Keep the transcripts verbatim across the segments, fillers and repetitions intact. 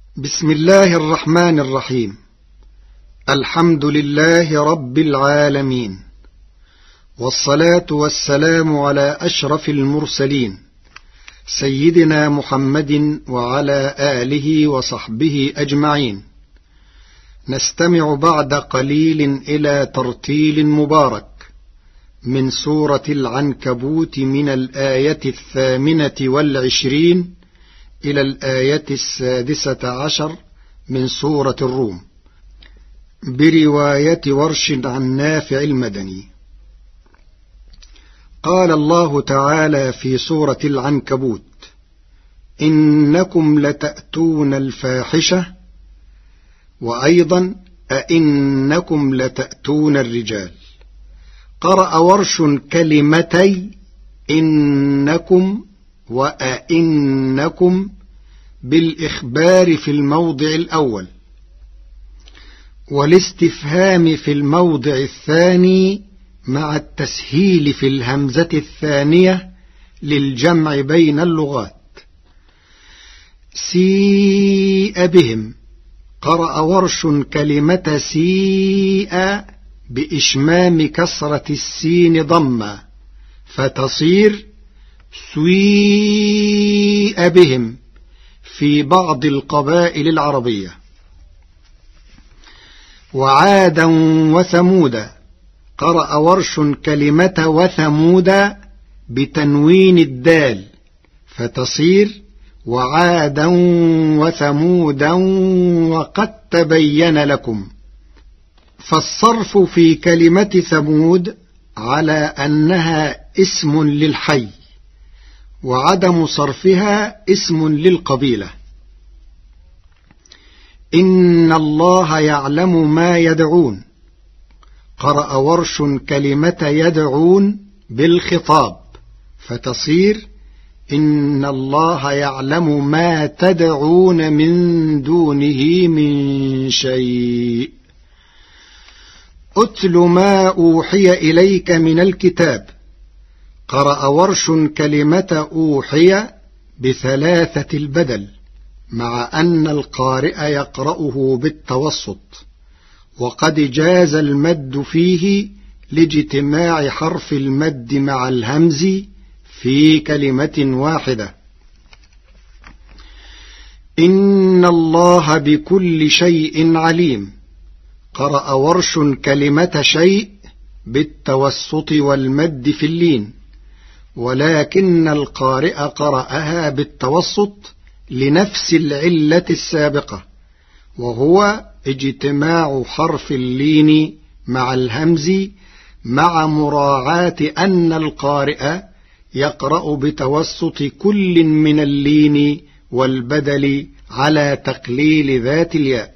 بسم الله الرحمن الرحيم. الحمد لله رب العالمين، والصلاة والسلام على أشرف المرسلين سيدنا محمد وعلى آله وصحبه أجمعين. نستمع بعد قليل إلى ترتيل مبارك من سورة العنكبوت من الآية الثامنة والعشرين إلى الآية السادسة عشر من سورة الروم، برواية ورش عن نافع المدني. قال الله تعالى في سورة العنكبوت: إنكم لتأتون الفاحشة، وأيضا أئنكم لتأتون الرجال. قرأ ورش كلمتي إنكم وأئنكم بالإخبار في الموضع الأول، والاستفهام في الموضع الثاني مع التسهيل في الهمزة الثانية للجمع بين اللغات. سيء بهم. قرأ ورش كلمة سيء بإشمام كسرة السين ضمة فتصير سويء بهم في بعض القبائل العربية. وعادا وثمودا. قرأ ورش كلمة وثمودا بتنوين الدال فتصير وعادا وثمودا وقد تبين لكم. فالصرف في كلمة ثمود على أنها اسم للحي، وعدم صرفها اسم للقبيلة. إن الله يعلم ما يدعون. قرأ ورش كلمة يدعون بالخطاب فتصير إن الله يعلم ما تدعون من دونه من شيء. أتل ما أوحي إليك من الكتاب. قرأ ورش كلمة أوحي بثلاثة البدل، مع أن القارئ يقرأه بالتوسط، وقد جاز المد فيه لاجتماع حرف المد مع الهمز في كلمة واحدة. إن الله بكل شيء عليم. قرأ ورش كلمة شيء بالتوسط والمد في اللين، ولكن القارئ قرأها بالتوسط لنفس العلة السابقة، وهو اجتماع حرف اللين مع الهمز، مع مراعاة أن القارئ يقرأ بتوسط كل من اللين والبدل على تقليل ذات الياء.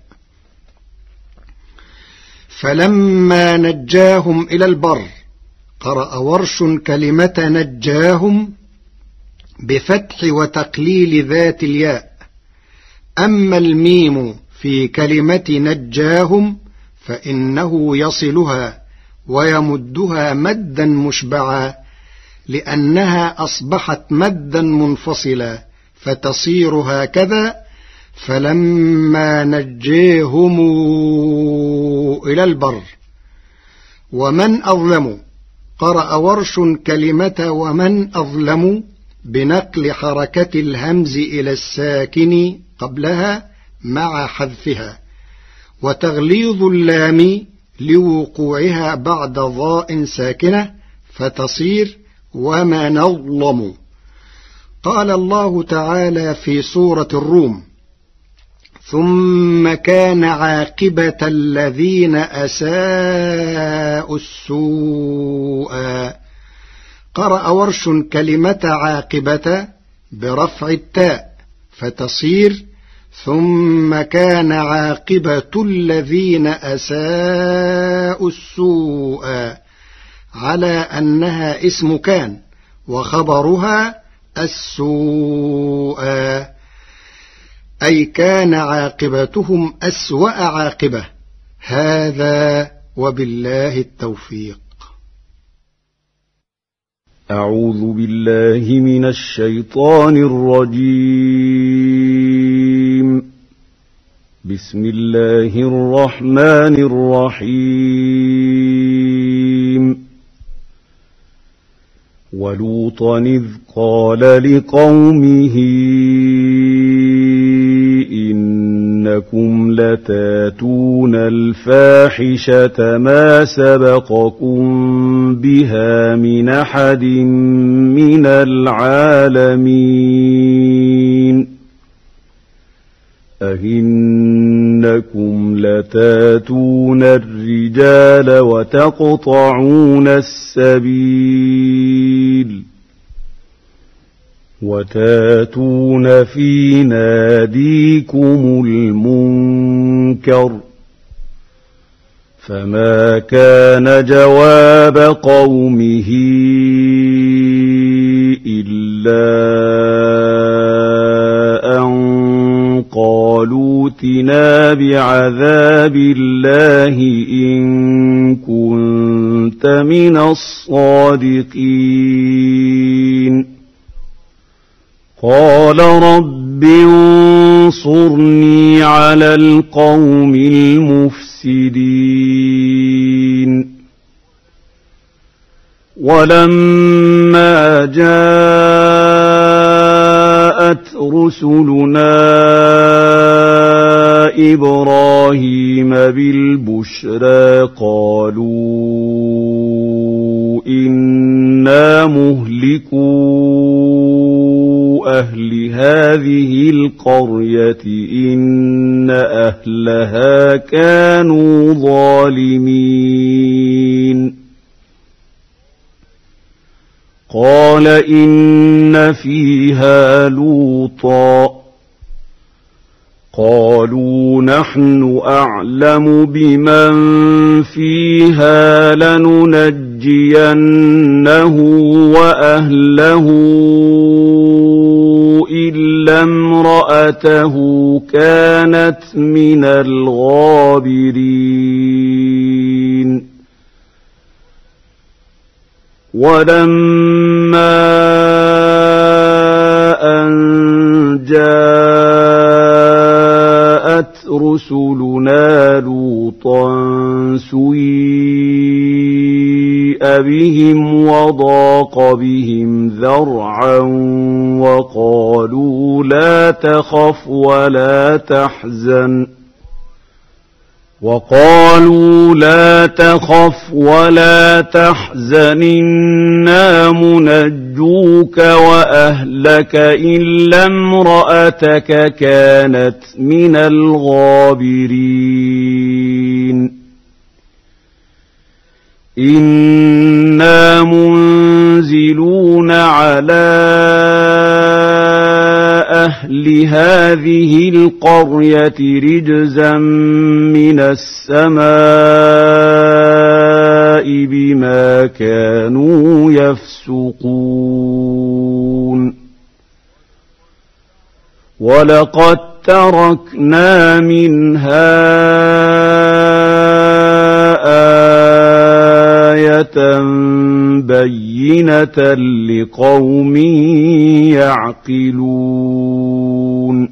فلما نجاهم إلى البر. قرأ ورش كلمة نجاهم بفتح وتقليل ذات الياء. أما الميم في كلمة نجاهم فإنه يصلها ويمدها مدا مشبعا، لأنها أصبحت مدا منفصلا فتصير هكذا: فلما نجيهم إلى البر. ومن أظلم. قرأ ورش كلمة ومن أظلم بنقل حركة الهمز إلى الساكن قبلها مع حذفها، وتغليظ اللام لوقوعها بعد ضاء ساكنة فتصير ومن أظلم. قال الله تعالى في سورة الروم: ثم كان عاقبة الذين أساءوا السوء. قرأ ورش كلمة عاقبة برفع التاء فتصير ثم كان عاقبة الذين أساءوا السوء، على أنها اسم كان وخبرها السوء، أي كان عاقبتهم أسوأ عاقبة. هذا وبالله التوفيق. أعوذ بالله من الشيطان الرجيم. بسم الله الرحمن الرحيم ولوطا إذ قال لقومه إنكم لتاتون الفاحشة ما سبقكم بها من أحد من العالمين أئنكم لتاتون الرجال وتقطعون السبيل وتاتون في ناديكم المنكر فما كان جواب قومه إلا أن قالوا ائتنا بعذاب الله إن كنت من الصادقين قال رب انصرني على القوم المفسدين ولما جاءت رسلنا إبراهيم بالبشرى قالوا إنا مهلكو أهل هذه القرية إن أهلها كانوا ظالمين قال إن فيها لوطا قالوا نحن أعلم بمن فيها لننجينه وأهله إلا امرأته كانت من الغابرين ولما أن جاءت رسلنا لوطا سيء بهم وضاق بهم ذرعا وقالوا لا تخف ولا تحزن وقالوا لا تخف ولا تحزن إنا منجوك وأهلك إلا امرأتك كانت من الغابرين إنا منزلون على أهل هذه القرية رجزا من السماء بما كانوا يفسقون ولقد تركنا منها آية بينة لقوم يعقلون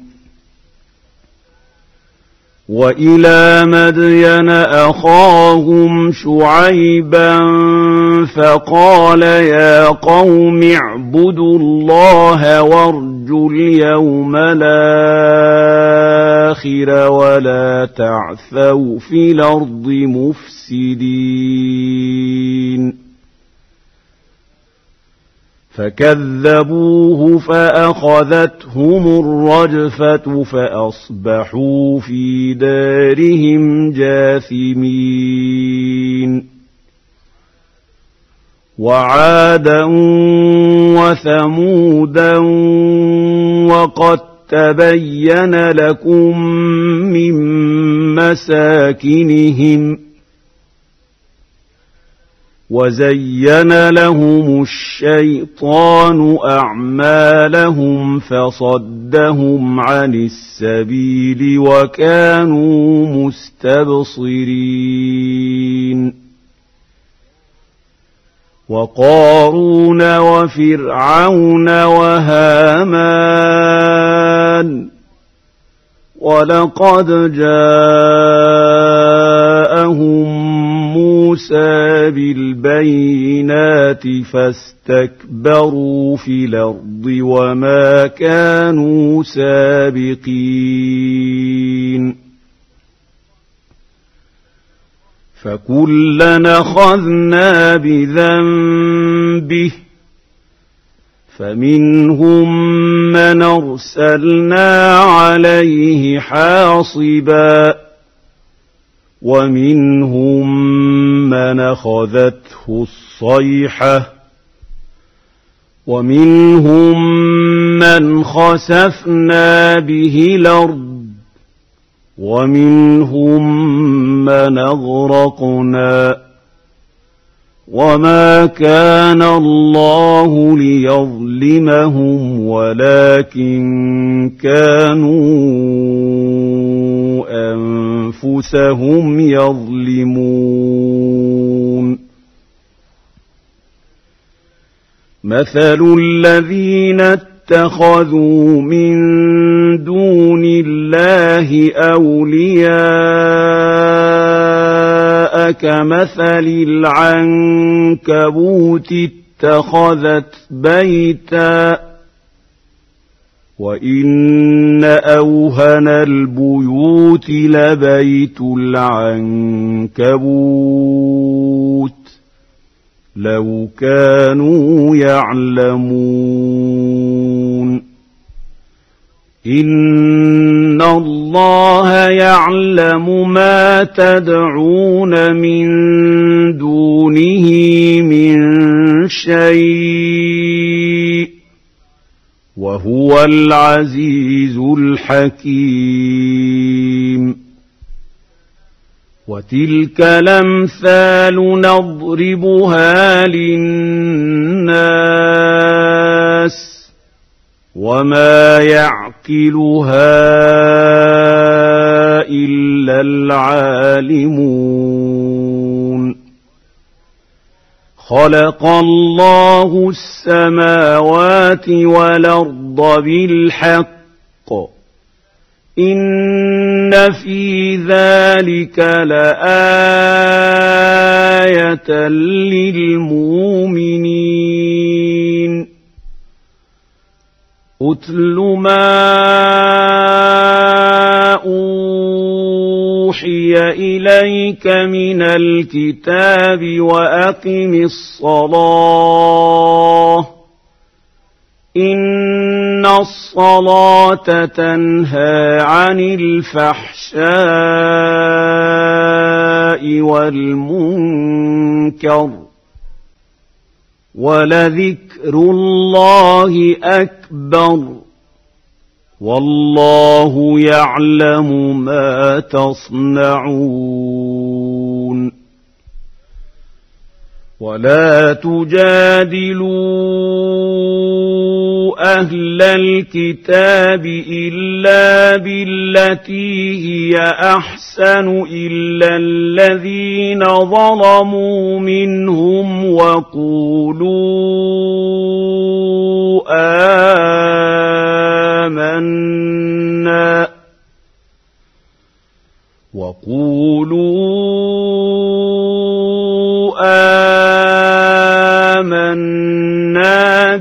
وإلى مدين أخاهم شعيبا فقال يا قوم اعبدوا الله وارجوا اليوم الآخر ولا تعثوا في الأرض مفسدين فكذبوه فأخذتهم الرجفة فأصبحوا في دارهم جاثمين وعادا وثمودا وقد تبين لكم من مساكنهم وزين لهم الشيطان أعمالهم فصدهم عن السبيل وكانوا مستبصرين وقارون وفرعون وهامان وَلَقَدْ جَاءَهُم مُوسَىٰ بِالْبَيِّنَاتِ فَاسْتَكْبَرُوا فِي الْأَرْضِ وَمَا كَانُوا سَابِقِينَ فَكُلًّا أَخَذْنَا بِذَنبِهِ فَمِنْهُم مَّنْ أَرْسَلْنَا عَلَيْهِ حَاصِبًا وَمِنْهُم مَّنْ أَخَذَتْهُ الصَّيْحَةُ وَمِنْهُم مَّنْ خَسَفْنَا بِهِ الْأَرْضَ وَمِنْهُم مَّنْ أَغْرَقْنَا وَمَا كَانَ اللَّهُ لِيَظْلِمَهُمْ وَلَكِن كَانُوا أَنفُسَهُمْ يَظْلِمُونَ مَثَلُ الَّذِينَ اتَّخَذُوا مِن دُونِ اللَّهِ أَوْلِيَاءَ كَمَثَلِ الْعَنكَبُوتِ اتَّخَذَتْ بَيْتًا وَإِنَّ أَوْهَنَ الْبُيُوتِ لَبَيْتُ الْعَنكَبُوتِ لَوْ كَانُوا يَعْلَمُونَ إِنَّ اللَّهَ يَعْلَمُ مَا تَدْعُونَ مِن دُونِهِ مِن شَيْءٍ وَهُوَ الْعَزِيزُ الْحَكِيمُ وَتِلْكَ الْأَمْثَالُ نَضْرِبُهَا لِلنَّاسِ وَمَا يَعْقِلُهَا إِلَّا الْعَالِمُونَ خَلَقَ اللَّهُ السَّمَاوَاتِ وَالْأَرْضَ بِالْحَقِّ إِنَّ فِي ذَلِكَ لَآيَةً لِلْمُؤْمِنِينَ أُتْلُ مَا أُوحِيَ إِلَيْكَ مِنَ الْكِتَابِ وَأَقِمِ الصَّلَاةَ إِنَّ الصَّلَاةَ تَنْهَىٰ عَنِ الْفَحْشَاءِ وَالْمُنكَرِ وَلَذِكْرُ اللَّهِ أَكْبَرُ وَاللَّهُ يَعْلَمُ مَا تَصْنَعُونَ وَلَا تُجَادِلُوا أَهْلَ الْكِتَابِ إِلَّا بِالَّتِي هِيَ أَحْسَنُ إِلَّا الَّذِينَ ظَلَمُوا مِنْهُمْ وَقُولُوا آمَنَّا وَقُولُوا آمَنَّا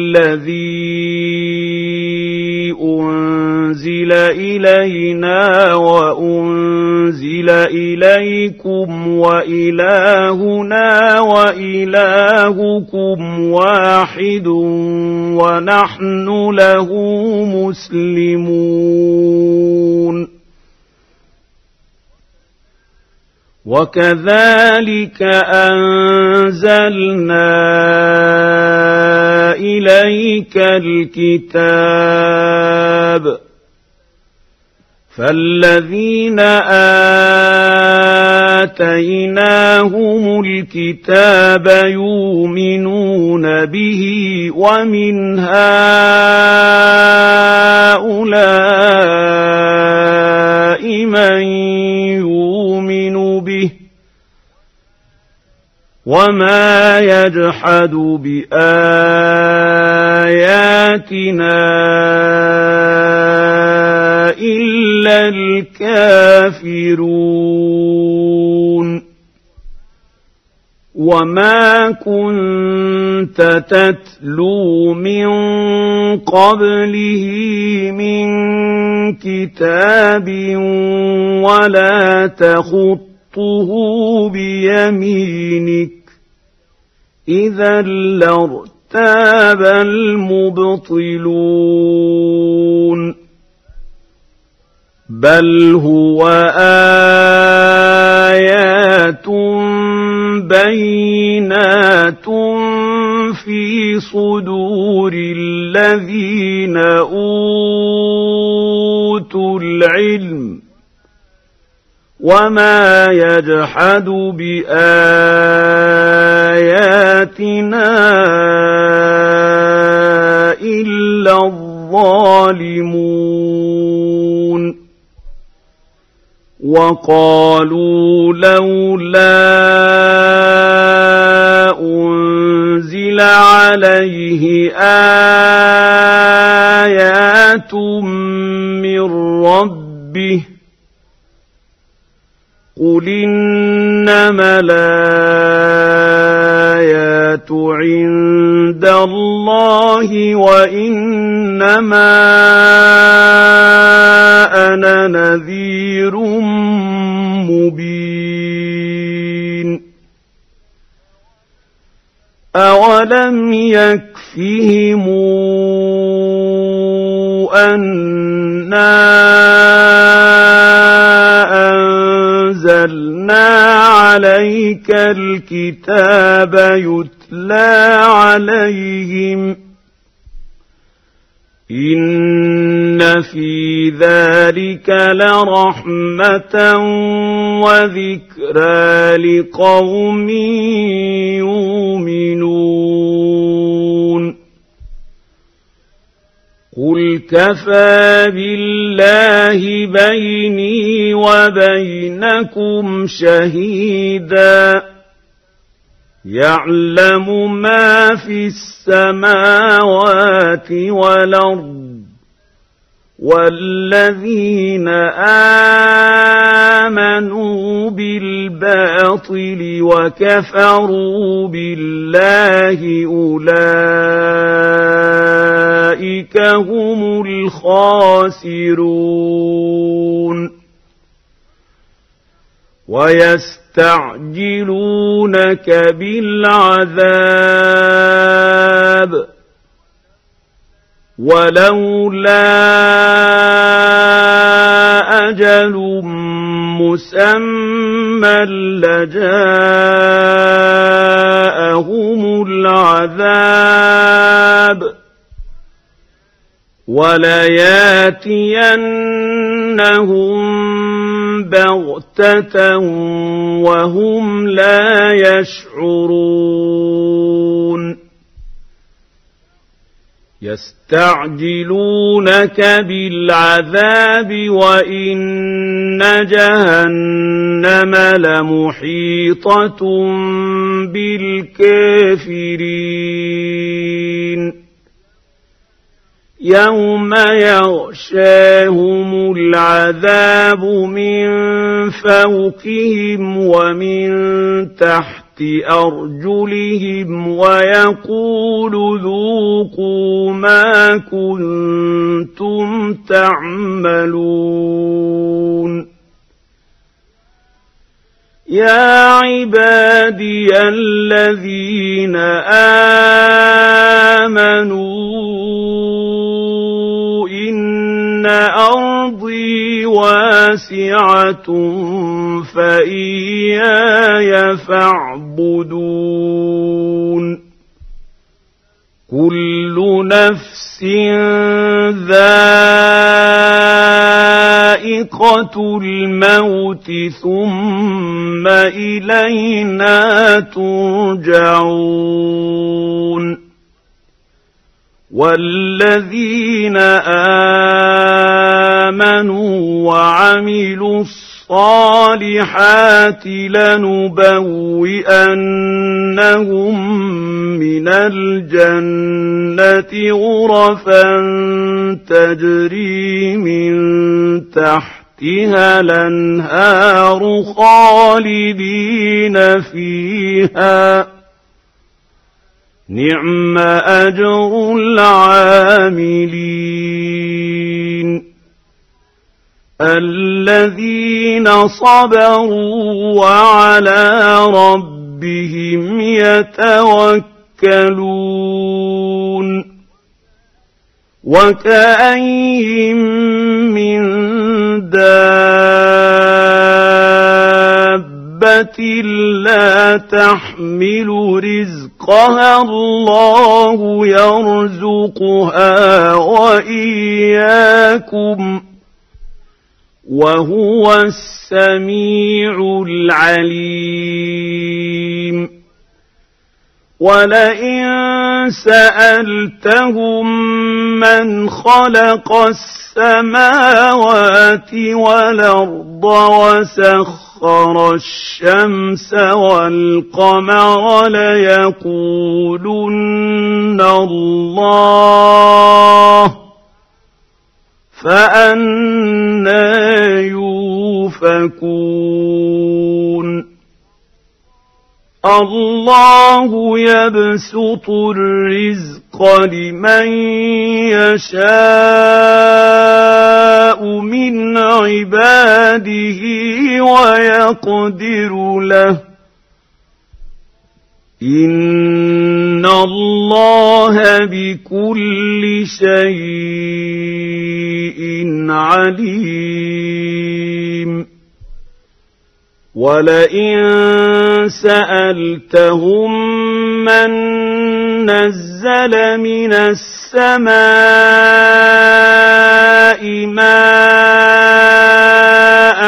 بِالَّذِي أُنزِلَ إِلَيْنَا وَأُنزِلَ إِلَيْكُمْ وَإِلَٰهُنَا وَإِلَٰهُكُمْ وَاحِدٌ وَنَحْنُ لَهُ مُسْلِمُونَ وَكَذَلِكَ أَنزَلْنَا إِلَيْكَ الْكِتَابَ فَالَّذِينَ آتَيْنَاهُمُ الْكِتَابَ يُؤْمِنُونَ بِهِ وَمِنْ هَٰؤُلَاءِ مَن يُؤْمِنُ بِهِ وَمَا يَجْحَدُ بِآيَاتِنَا إِلَّا إلا الكافرون وما كنت تتلو من قبله من كتاب ولا تخطه بيمينك إذا لارتاب المبطلون بل هو آيات بينات في صدور الذين أوتوا العلم وما يجحد بآياتنا إلا الظالمون وقالوا لولا أنزل عليه آيات من ربه قل إنما الآيات عند الله وإنما أنا نذير مبين أولم يكفهم أنا أنزلنا عليك الكتاب يتلى عليهم إن في ذلك لرحمة وذكرى لقوم يؤمنون قل كفى بالله بيني وبينكم شهيدا يعلم ما في السماوات والأرض والذين آمنوا بالباطل وكفروا بالله أولئك هم الخاسرون ويستعجلونك بالعذاب ولولا أجل مسمى لجاءهم العذاب ولياتينهم بغتة وهم لا يشعرون يستعجلونك بالعذاب وإن جهنم لمحيطة بالكافرين يوم يغشاهم العذاب من فوقهم ومن تحت أرجلهم ويقول ذوقوا ما كنتم تعملون يا عبادي الذين آمنوا إن أرضي واسعة فإياي فاعبدون كل نفس ذائقة الموت ثم إلينا ترجعون والذين آمنوا وعملوا الصالحات لنبوئنهم من الجنة غرفا تجري من تحت تحتها الأنهار خالدين فيها نعم أجر العاملين الذين صبروا وعلى ربهم يتوكلون وكأين من دابة لا تحمل رزقها الله يرزقها وإياكم وهو السميع العليم ولئن سألتهم من خلق السماوات والأرض وسخر الشمس والقمر ليقولن الله فأنى يؤفكون الله يبسط الرزق لمن يشاء من عباده ويقدر له إن الله بكل شيء عليم ولئن سألتهم من نزل من السماء ماء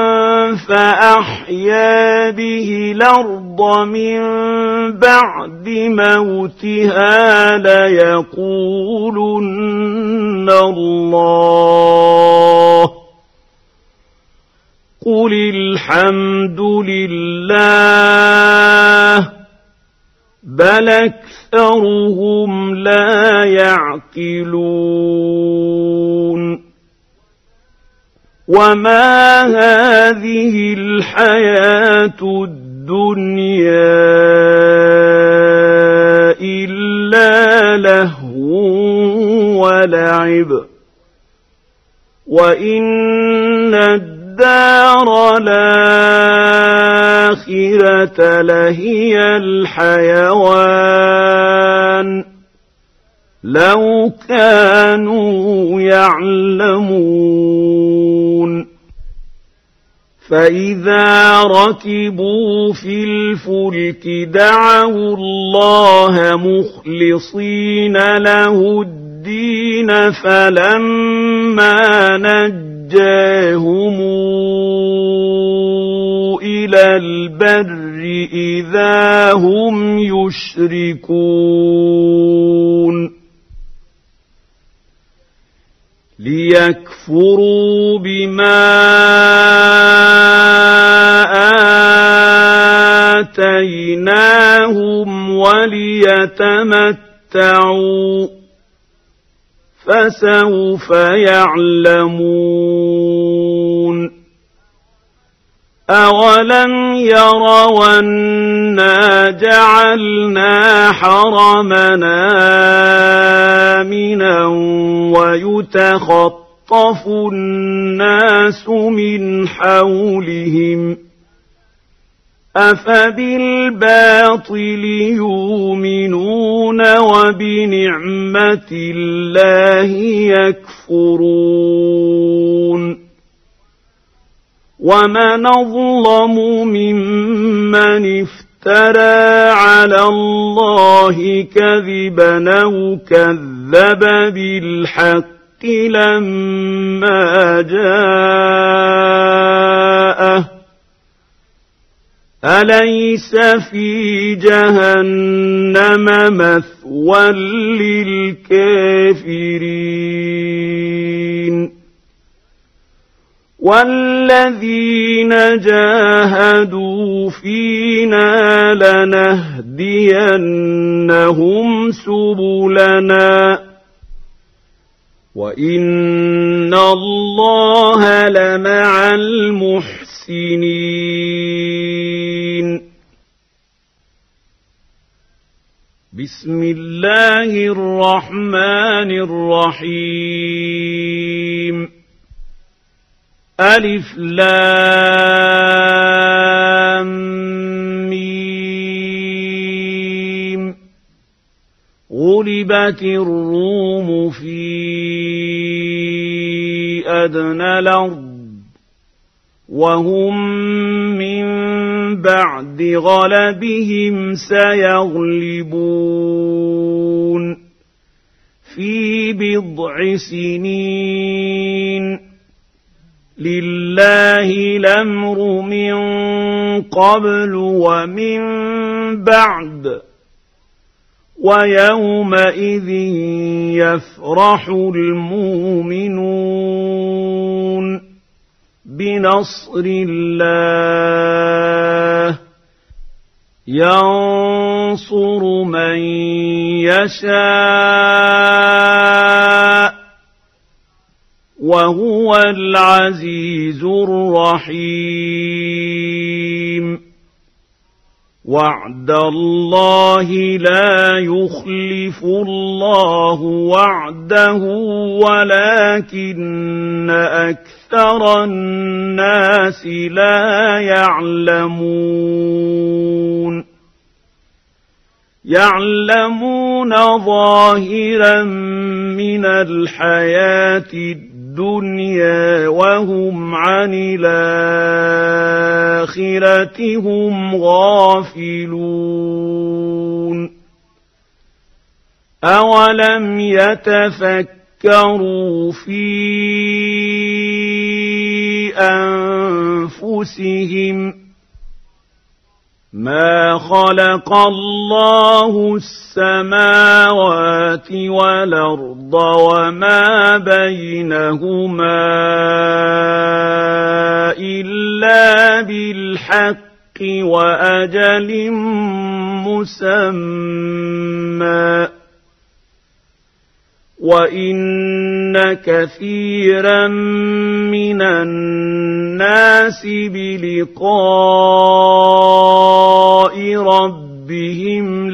فأحيا به الأرض من بعد موتها ليقولن الله قل الحمد لله بل أكثرهم لا يعقلون وما هذه الحياة الدنيا إلا لهو ولعب وإن الدار الآخرة لهي الحيوان لو كانوا يعلمون فإذا ركبوا في الفلك دعوا الله مخلصين له الدين فلما نجاهم إلى البر إذا هم يشركون ليكفروا بما آتيناهم وليتمتعوا فسوف يعلمون أولم يروا أنا جعلنا حرمنا آمنا ويتخطف الناس من حولهم أفبالباطل يؤمنون وبنعمة الله يكفرون ومن أظلم ممن افترى على الله كذبا أو كذب بالحق لما جاءه أليس في جهنم مثوى للكافرين والذين جاهدوا فينا لنهدينهم سبلنا وإن الله لمع المحسنين. بسم الله الرحمن الرحيم. ألف لام ميم. غلبت الروم في أدنى الأرض وهم من بعد غلبهم سيغلبون في بضع سنين. لله الأمر من قبل ومن بعد ويومئذ يفرح المؤمنون بنصر الله ينصر من يشاء وهو العزيز الرحيم. وعد الله لا يخلف الله وعده ولكن أكثر الناس لا يعلمون. يعلمون ظاهرا من الحياة الدنيا وهم عن الآخرة هم غافلون. أولم يتفكروا في أنفسهم ما خلق الله السماوات والأرض وما بينهما إلا بالحق وأجل مسمى وإن كثيرا من الناس بلقاء ربهم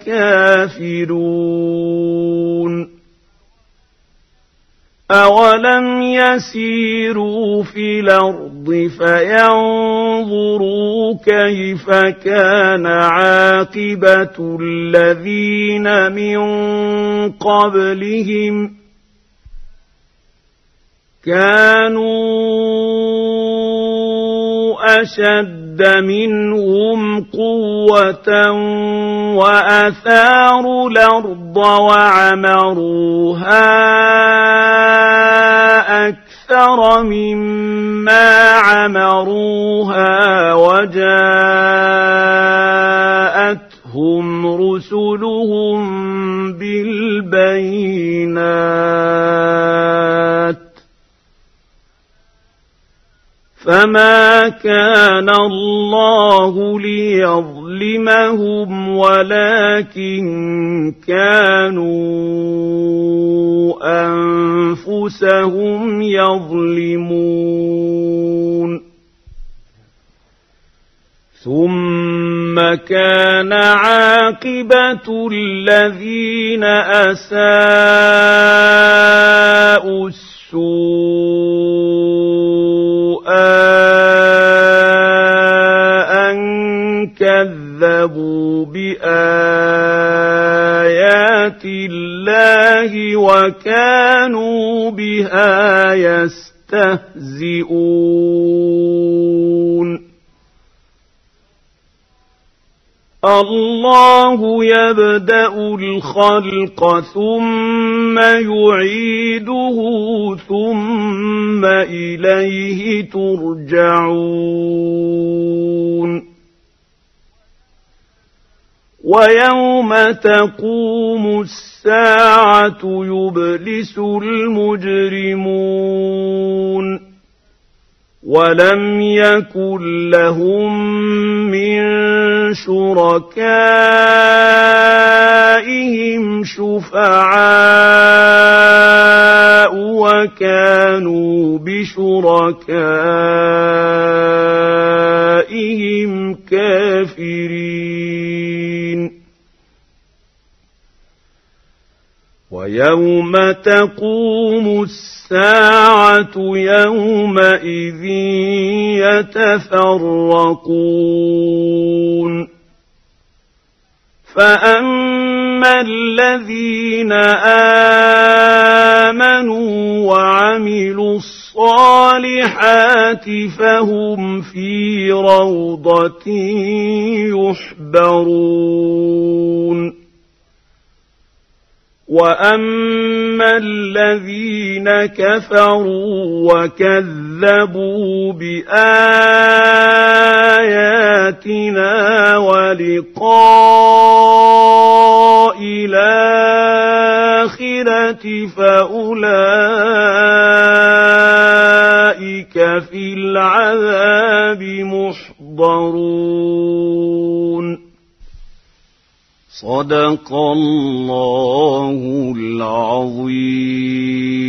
لكافرون. أولم يسيروا في الأرض فينظروا كيف كان عاقبة الذين من قبلهم كانوا أشد منهم قوة وأثاروا الأرض وعمروها أكثر مما عمروها وجاءتهم رسلهم بالبينات فما كان الله ليظلمهم ولكن كانوا أنفسهم يظلمون. ثم كان عاقبة الذين أساءوا السوء أن كذبوا بآيات الله وكانوا بها يستهزئون. الله يبدأ الخلق ثم يعيده ثم إليه ترجعون. ويوم تقوم الساعة يبلس المجرمون ولم يكن لهم من شركائهم شفعاء وكانوا بشركائهم كافرين ويوم تقوم الساعة يومئذ يتفرقون فأما الذين آمنوا وعملوا الصالحات فهم في روضة يحبرون وأما الذين كفروا وكذبوا بآياتنا ولقاء الآخرة فأولئك في العذاب محضرون صدق الله العظيم.